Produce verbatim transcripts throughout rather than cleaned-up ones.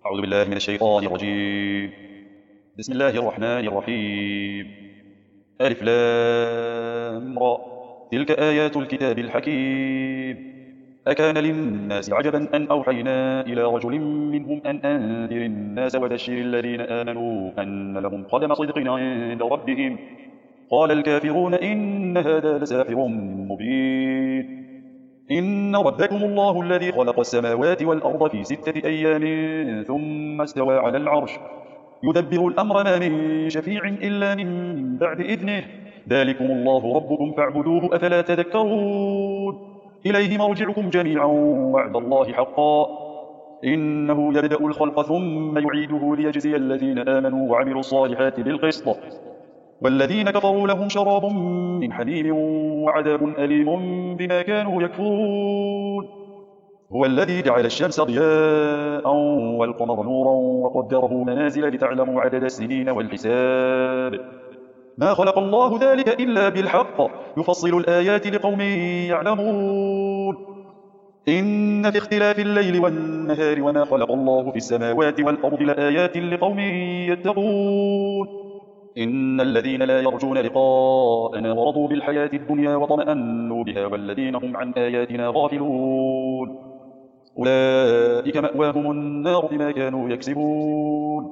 أعوذ بالله من الشيطان الرجيم. بسم الله الرحمن الرحيم. ألف لام را. تلك آيات الكتاب الحكيم. أكان للناس عجبا أن أوحينا إلى رجل منهم أن أنذر الناس وبشر الذين آمنوا أن لهم قدم صدق عند ربهم. قال الكافرون إن هذا لساحر مبين. إن ربكم الله الذي خلق السماوات والأرض في ستة أيام ثم استوى على العرش يدبر الأمر ما من شفيع إلا من بعد إذنه. ذلكم الله ربكم فاعبدوه أفلا تذكرون. إليه مرجعكم جميعا وعد الله حقا. إنه يبدأ الخلق ثم يعيده ليجزي الذين آمنوا وعملوا الصالحات بالقسط والذين كفروا لهم شراب من حميم وعذاب أليم بما كانوا يكفرون. هو الذي جعل الشمس ضياء والقمر نورا وقدره منازل لتعلموا عدد السنين والحساب. ما خلق الله ذلك إلا بالحق يفصل الآيات لقوم يعلمون. إن في اختلاف الليل والنهار وما خلق الله في السماوات والأرض لآيات لقوم يتقون. إن الذين لا يرجون لقاءنا ورضوا بالحياة الدنيا وطمأنوا بها والذين هم عن آياتنا غافلون أولئك مأواهم النار بما كانوا يكسبون.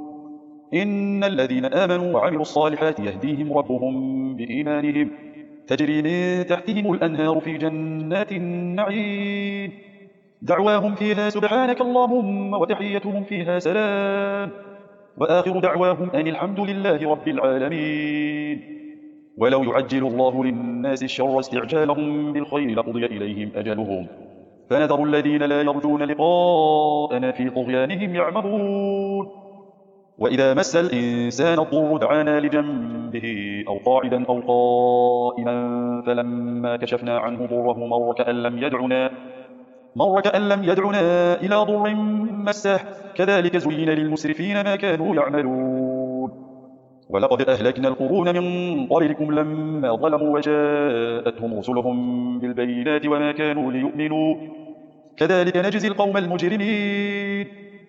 إن الذين آمنوا وعملوا الصالحات يهديهم ربهم بإيمانهم تجري من تحتهم الأنهار في جنات النعيم دعواهم فيها سبحانك اللهم وتحيتهم فيها سلام وآخر دعواهم أن الحمد لله رب العالمين. ولو يعجل الله للناس الشر استعجالهم بالخير لقضي إليهم أجلهم فنذر الذين لا يرجون لقاءنا في طغيانهم يعمهون. وإذا مس الإنسان الضر دعانا لجنبه أو قاعدا أو قائما فلما كشفنا عنه ضره مر كأن لم يدعنا مر كأن لم يدعنا إلى ضر مسه كذلك زين للمسرفين ما كانوا يعملون. ولقد أهلكنا القرون من قبلكم لما ظلموا وجاءتهم رسلهم بالبينات وما كانوا ليؤمنوا كذلك نجزي القوم المجرمين.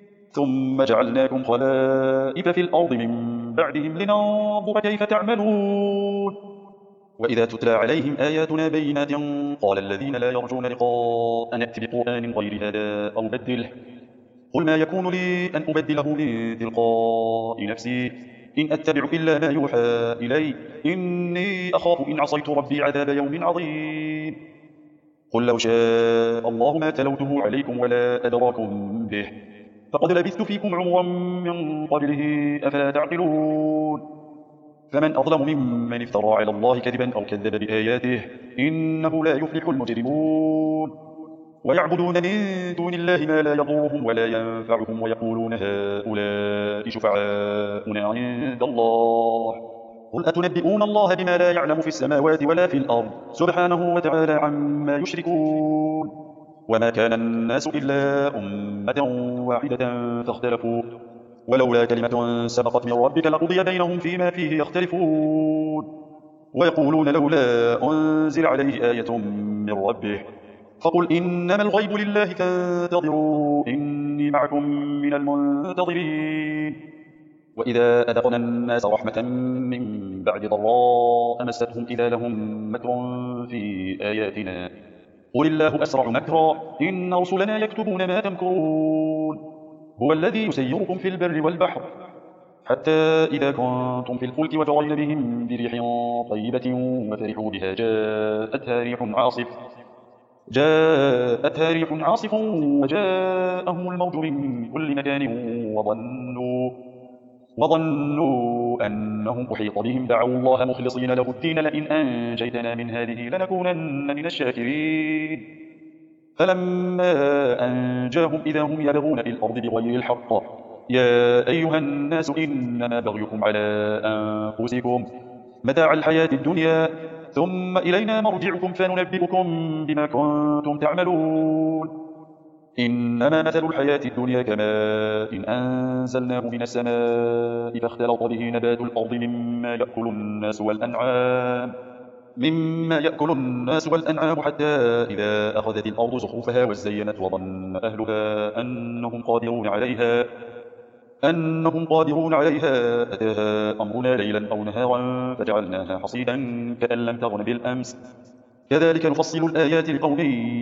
ثم جعلناكم خلائف في الأرض من بعدهم لننظر كيف تعملون. وإذا تتلى عليهم آياتنا بينات قال الذين لا يرجون لقاء نأت بقرآن غير هذا أو بدله قل ما يكون لي أن أبدله من تلقاء نفسي إن أتبع إلا ما يوحى إلي إني أخاف إن عصيت ربي عذاب يوم عظيم. قل لو شاء الله ما تلوته عليكم ولا أدراكم به فقد لبثت فيكم عمرا من قبله أفلا تعقلون. فمن أظلم ممن افترى على الله كذبا أو كذب بآياته إنه لا يفلح المجرمون. ويعبدون من دون الله ما لا يضرهم ولا ينفعهم ويقولون هؤلاء شفعاؤنا عند الله قل أتنبئون الله بما لا يعلم في السماوات ولا في الأرض سبحانه وتعالى عما يشركون. وما كان الناس إلا أمة واحدة فاختلفوا ولولا كلمة سبقت من ربك لقضي بينهم فيما فيه يختلفون. ويقولون لولا أنزل عليه آية من ربه فقل إنما الغيب لله فانتظروا إني معكم من المنتظرين. وإذا أذقنا الناس رحمة من بعد ضراء مستهم إذا لهم مكر في آياتنا قل الله أسرع مكرا إن رسلنا يكتبون ما تمكرون. هو الذي يسيركم في البر والبحر حتى إذا كنتم في الفلك وجرين بهم بريح طيبة وفرحوا بها جاءتها ريح عاصف جاءتها ريح عاصف وجاءهم الموج من كل مكان وظنوا وظنوا أنهم أحيط بهم دعوا الله مخلصين له الدين لئن أنجيتنا من هذه لنكونن من الشاكرين. فلما أنجاهم إذا هم يبغون في الأرض بغير الحق يا أيها الناس إنما بغيكم على أنفسكم متاع الحياة الدنيا ثم إلينا مرجعكم فننبئكم بما كنتم تعملون. إنما مثل الحياة الدنيا كماء إن أنزلناه من السماء فاختلط به نبات الأرض مما يأكل الناس والأنعام مما يأكل الناس والأنعام حتى إذا أخذت الأرض زخرفها وزينت وظن أهلها أنهم قادرون عليها أنهم قادرون عليها أتاها أمرنا ليلا أو نهارا فجعلناها حصيدا كأن لم تغن بالأمس كذلك نفصل الآيات لقوم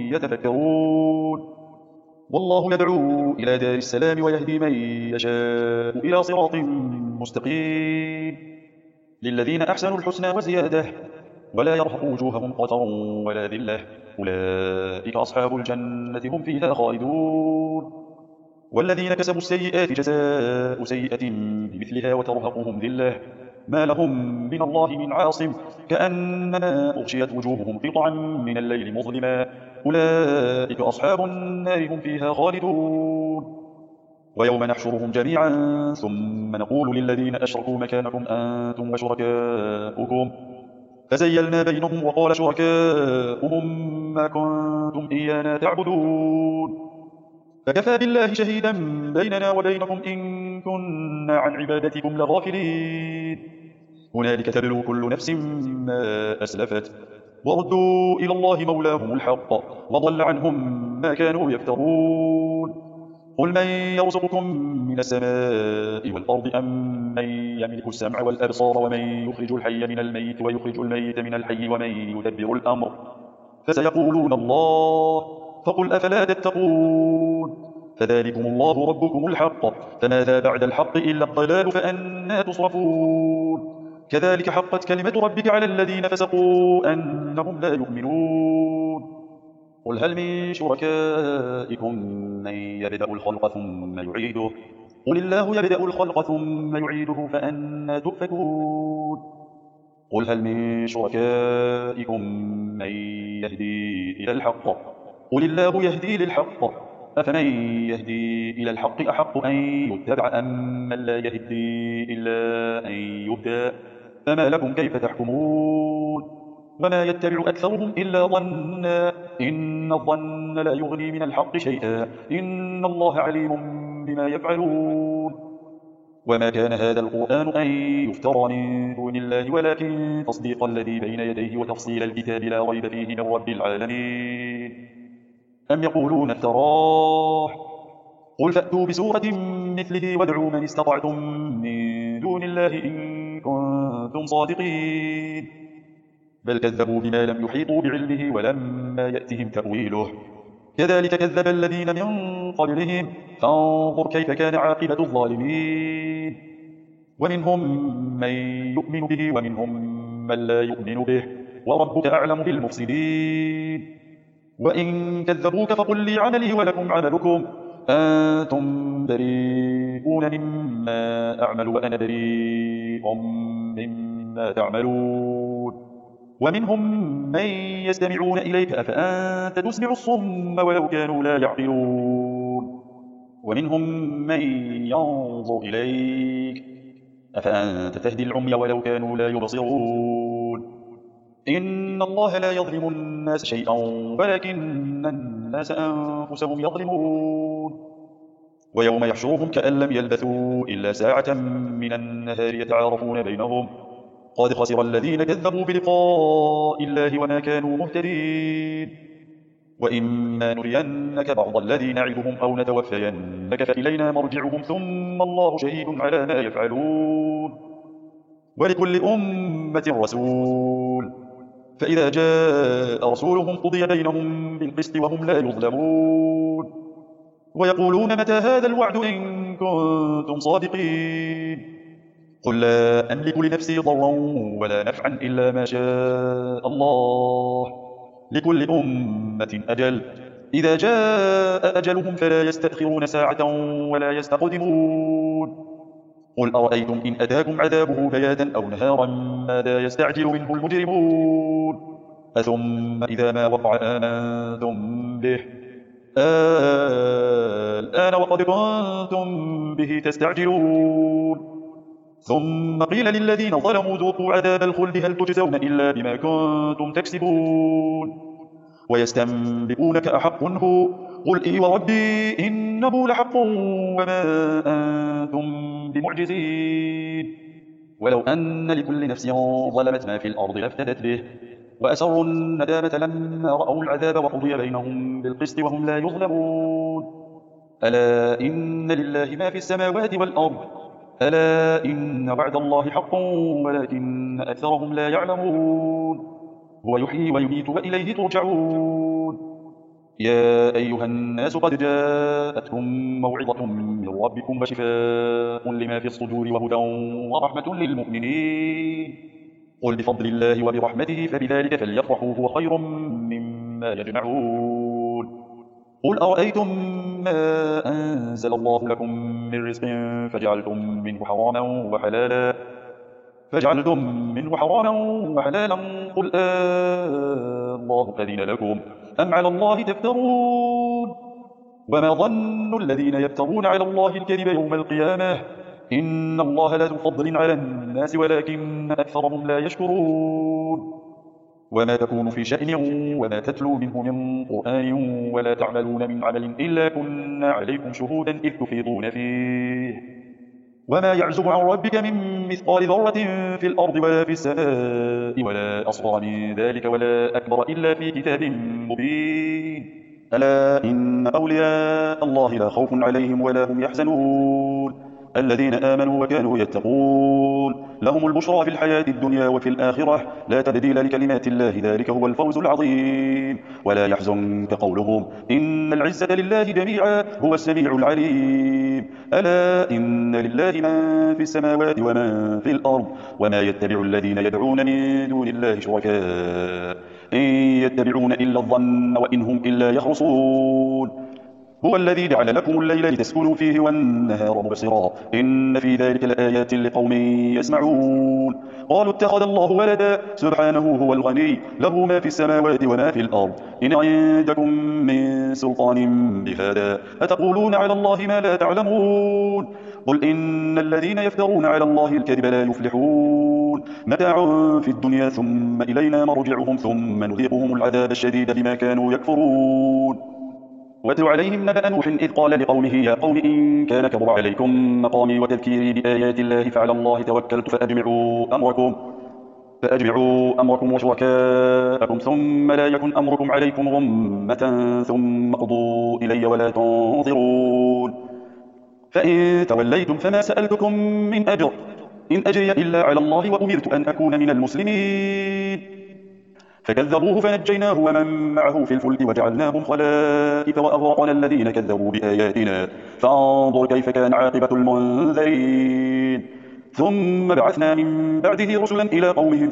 يتفكرون والله يدعو إلى دار السلام ويهدي من يشاء إلى صراط مستقيم للذين أحسنوا الحسنى وزيادة ولا يرهق وجوههم قتر ولا ذلة أولئك أصحاب الجنة هم فيها خالدون والذين كسبوا السيئات جزاء سيئة بمثلها وترهقهم ذلة ما لهم من الله من عاصم كأنما أغشيت وجوههم قطعا من الليل مظلما أولئك أصحاب النار هم فيها خالدون ويوم نحشرهم جميعا ثم نقول للذين أشركوا مكانكم أنتم وشركاؤكم فزيلنا بينهم وقال شركاؤهم ما كنتم إيانا تعبدون فكفى بالله شهيدا بيننا وبينكم إن كنا عن عبادتكم لغافلين هنالك تبلو كل نفس ما أسلفت وردوا إلى الله مولاهم الحق وضل عنهم ما كانوا يفترون قل من يرزقكم من السماء والأرض أم من يملك السمع والأبصار ومن يخرج الحي من الميت ويخرج الميت من الحي ومن يدبر الأمر فسيقولون الله فقل أفلا تتقون فذلكم الله ربكم الحق فماذا بعد الحق إلا الضلال فأنا تصرفون كذلك حقت كلمة ربك على الذين فسقوا أنهم لا يؤمنون قل هل من شركائكم من يبدأ الخلق ثم يعيده قل الله يبدأ الخلق ثم يعيده فأنا تؤفكون قل هل من شركائكم من يهدي إلى الحق قل الله يهدي للحق أفمن يهدي إلى الحق أحق أن يتبع أم من لا يهدي إلا أن يهدى فما لكم كيف تحكمون وما يتبع أكثرهم إلا ظنا إن الظن لا يغني من الحق شيئا إن الله عليم بما يفعلون وما كان هذا القرآن أن يفترى من دون الله ولكن تصديق الذي بين يديه وتفصيل الكتاب لا ريب فيه من رب العالمين أم يقولون افتراه قل فأتوا بسورة مثله وادعوا من استطعتم من دون الله إن كنتم صادقين بل كذبوا بما لم يحيطوا بعلمه ولما يأتهم تأويله كذلك كذب الذين من قبلهم فانظر كيف كان عاقبة الظالمين ومنهم من يؤمن به ومنهم من لا يؤمن به وربك أعلم بالمفسدين وإن كذبوك فقل لي عملي ولكم عملكم أنتم بريئون مما أعمل وأنا بريء مما تعملون ومنهم من يستمعون إليك أفأنت تسمع الصم ولو كانوا لا يعقلون ومنهم من ينظر إليك أفأنت تهدي العمي ولو كانوا لا يبصرون إن الله لا يظلم الناس شيئا ولكن الناس أنفسهم يظلمون ويوم يحشرهم كأن لم يلبثوا إلا ساعة من النهار يتعارفون بينهم قد خسر الذين كذبوا بلقاء الله وما كانوا مهتدين وإما نرينك بعض الذي نعدهم أو نتوفينك فإلينا مرجعهم ثم الله شهيد على ما يفعلون ولكل أمة رسول فإذا جاء رسولهم قضي بينهم بالقسط وهم لا يظلمون ويقولون متى هذا الوعد إن كنتم صادقين قل لا أملك لنفسي ضرا ولا نفعا إلا ما شاء الله لكل أمة أجل إذا جاء أجلهم فلا يستأخرون ساعة ولا يستقدمون قل أرأيتم إن أتاكم عذابه بياتا أو نهارا ماذا يستعجل منه المجرمون أثم إذا ما وقع آمنتم به الآن وقد كنتم به تستعجلون ثم قيل للذين ظلموا ذوقوا عذاب الخلد هل تجزون إلا بما كنتم تكسبون ويستنبئونك أحق هو قل إي وربي إنه لحق وما أنتم بمعجزين ولو أن لكل نفس ظلمت ما في الأرض لافتدت به وأسروا الندامة لما رأوا العذاب وقضي بينهم بالقسط وهم لا يظلمون ألا إن لله ما في السماوات والأرض ألا إن وعد الله حق ولكن أكثرهم لا يعلمون هو يحيي ويميت وإليه ترجعون يا أيها الناس قد جاءتكم موعظة من ربكم وشفاء لما في الصدور وهدى ورحمة للمؤمنين قل بفضل الله وبرحمته فبذلك فليفرحوا هو خير مما يجمعون قل أرأيتم ما أنزل الله لكم من رزق فجعلتم منه حراما وحلالا فجعلتم منه حراما وحلالا قل آه الله أذن لكم أم على الله تفترون وما ظن الذين يفترون على الله الكذب يوم القيامة إن الله لا ذو فضل على الناس ولكن أكثرهم لا يشكرون وما تكون في شأن وما تتلو منه من قرآن ولا تعملون من عمل إلا كنا عليكم شهودا إذ تفيضون فيه وما يعزب عن ربك من مثقال ذرة في الأرض ولا في السماء ولا أصغر من ذلك ولا أكبر إلا في كتاب مبين ألا إن أولياء الله لا خوف عليهم ولا هم يحزنون الذين آمنوا وكانوا يتقون لهم البشرى في الحياة الدنيا وفي الآخرة لا تبديل لكلمات الله ذلك هو الفوز العظيم ولا يحزنك قولهم إن العزة لله جميعا هو السميع العليم ألا إن لله من في السماوات ومن في الأرض وما يتبع الذين يدعون من دون الله شركاء إن يتبعون إلا الظن وإن هم إلا يخرصون هو الذي جعل لكم الليل لتسكنوا فيه والنهار مبصرا إن في ذلك لآيات لقوم يسمعون قالوا اتخذ الله ولدا سبحانه هو الغني له ما في السماوات وما في الأرض إن عندكم من سلطان بهذا أتقولون على الله ما لا تعلمون قل إن الذين يفترون على الله الكذب لا يفلحون متاع في الدنيا ثم إلينا مرجعهم ثم نذيقهم العذاب الشديد بما كانوا يكفرون واتل عليهم نبأ نوح إذ قال لقومه يا قوم إن كان كبر عليكم مقامي وتذكيري بآيات الله فعلى الله توكلت فأجمعوا أمركم فأجمعوا أمركم وشركاءكم ثم لا يكن أمركم عليكم غمة ثم قضوا إلي ولا تنظرون فإن توليتم فما سألتكم من أجر إن أجري إلا على الله وأمرت أن أكون من المسلمين فكذبوه فنجيناه ومن معه في الفلك وجعلناهم خلائف وأغرقنا الذين كذبوا بآياتنا فانظر كيف كان عاقبة المنذرين ثم بعثنا من بعده رسلا إلى قومهم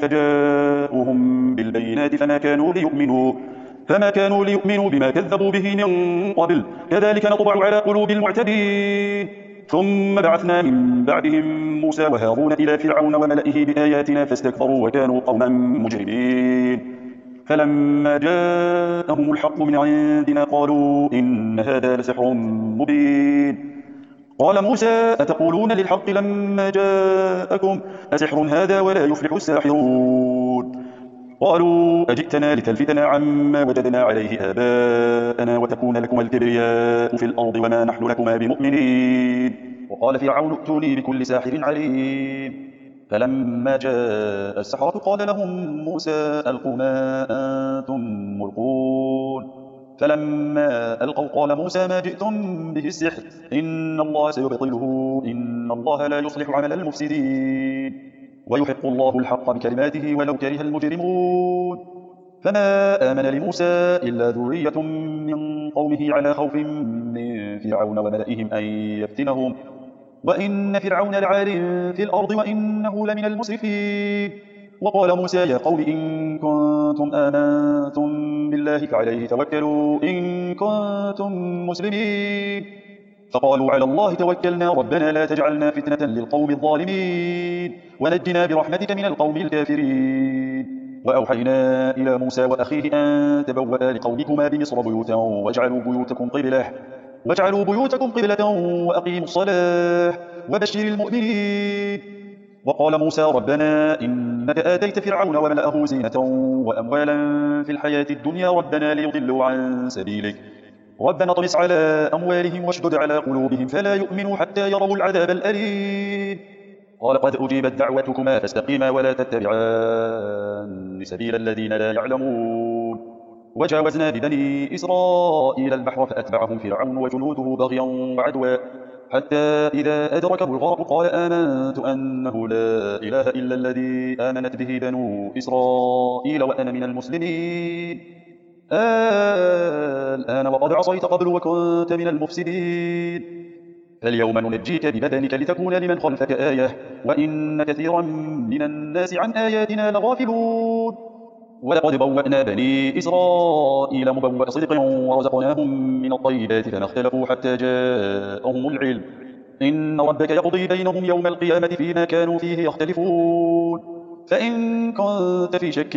فجاءوهم بالبينات فما كانوا ليؤمنوا فما كانوا ليؤمنوا بما كذبوا به من قبل كذلك نطبع على قلوب المعتدين ثم بعثنا من بعدهم موسى وهارون إلى فرعون وملئه بآياتنا فاستكبروا وكانوا قوما مجرمين فلما جاءهم الحق من عندنا قالوا إن هذا لسحر مبين قال موسى أتقولون للحق لما جاءكم أسحر هذا ولا يفلح الساحرون قالوا أجئتنا لتلفتنا عما وجدنا عليه آباءنا وتكون لكما الكبرياء في الأرض وما نحن لكما بمؤمنين وقال فرعون ائتوني بكل ساحر عليم فلما جاء السحرة قال لهم موسى ألقوا ما أنتم ملقون فلما ألقوا قال موسى ما جئتم به السحر إن الله سيبطله إن الله لا يصلح عمل المفسدين ويحق الله الحق بكلماته ولو كره المجرمون فما آمن لموسى إلا ذرية من قومه على خوف من فرعون وملئهم أن يفتنهم وإن فرعون لعال في الأرض وإنه لمن المسرفين وقال موسى يا قوم إن كنتم آمنتم بالله فعليه توكلوا إن كنتم مسلمين فقالوا على الله توكلنا ربنا لا تجعلنا فتنة للقوم الظالمين ونجنا برحمتك من القوم الكافرين وأوحينا إلى موسى وأخيه أن تبوأ لقومكما بمصر بيوتا واجعلوا بيوتكم قبلة واجعلوا بيوتكم قبلة وأقيموا الصلاة وبشر المؤمنين وقال موسى ربنا إنك آتيت فرعون وملأه زينة وأموالا في الحياة الدنيا ربنا ليضلوا عن سبيلك ربنا طمس على أموالهم واشدد على قلوبهم فلا يؤمنوا حتى يروا العذاب الأليم قال قد أجيبت دعوتكما فاستقيما ولا تتبعان سبيل الذين لا يعلمون وجاوزنا ببني إسرائيل البحر فأتبعهم فرعون وجنوده بغيا وعدوا حتى إذا أدركه الغرق قال آمنت أنه لا إله إلا الذي آمنت به بنو إسرائيل وأنا من المسلمين. الآن وقد عصيت قبل وكنت من المفسدين. فاليوم ننجيك ببدنك لتكون لمن خلفك آية وإن كثيرا من الناس عن آياتنا لغافلون. ولقد بوأنا بني إسرائيل مبوأ صدق ورزقناهم من الطيبات فما اختلفوا حتى جاءهم العلم إن ربك يقضي بينهم يوم القيامة فيما كانوا فيه يختلفون. فإن كنت في شك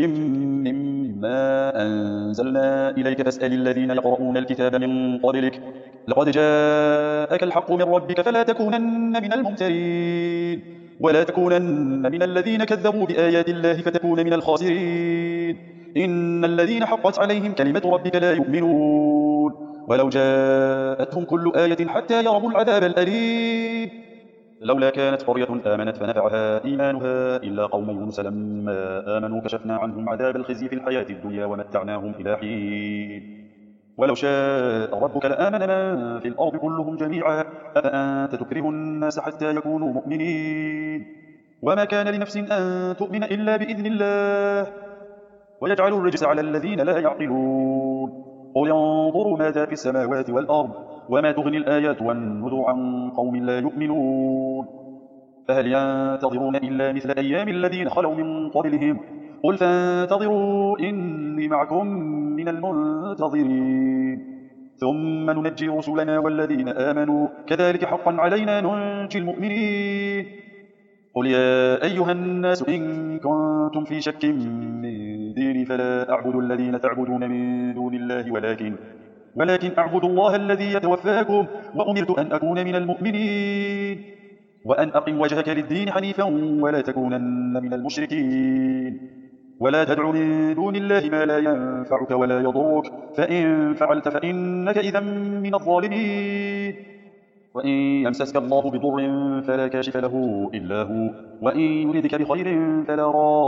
مما أنزلنا إليك فاسأل الذين يقرؤون الكتاب من قبلك لقد جاءك الحق من ربك فلا تكونن من الممترين ولا تكونن من الذين كذبوا بآيات الله فتكون من الخاسرين. إن الذين حقت عليهم كلمة ربك لا يؤمنون ولو جاءتهم كل آية حتى يروا العذاب الأليم. لولا كانت قرية آمنت فنفعها إيمانها إلا قوم يونس لما آمنوا كشفنا عنهم عذاب الخزي في الحياة الدنيا ومتعناهم إلى حين. ولو شاء ربك لآمن من في الأرض كلهم جميعا أفأنت تكره الناس حتى يكونوا مؤمنين. وما كان لنفس أن تؤمن إلا بإذن الله ويجعل الرجس على الذين لا يعقلون. قل انظروا ماذا في السماوات والأرض وما تغني الآيات والنذر عن قوم لا يؤمنون. فهل ينتظرون إلا مثل أيام الذين خلوا من قبلهم قل فانتظروا إني معكم من المنتظرين. ثم ننجي رسلنا والذين آمنوا كذلك حقا علينا ننجي المؤمنين. قل يا أيها الناس إن كنتم في شك من ديني فلا أعبد الذين تعبدون من دون الله ولكن ولكن أعبد الله الذي يتوفاكم وأمرت أن أكون من المؤمنين وأن أقم وجهك للدين حنيفا ولا تكونن من المشركين. ولا تدع من دون الله ما لا ينفعك ولا يضرك فإن فعلت فإنك إذا من الظالمين. وإن يمسسك الله بضر فلا كاشف له إلا هو وإن يردك بخير فلا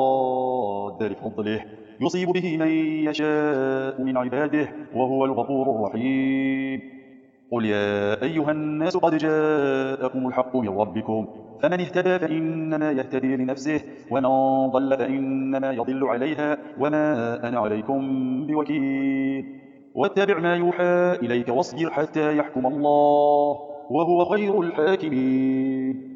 راد لفضله يصيب به من يشاء من عباده وهو الغفور الرحيم. قل يا أيها الناس قد جاءكم الحق من ربكم فمن اهتدى فإنما يهتدي لنفسه ومن ضل فإنما يضل عليها وما أنا عليكم بوكيل. واتبع ما يوحى إليك واصبر حتى يحكم الله وهو خير الحاكمين.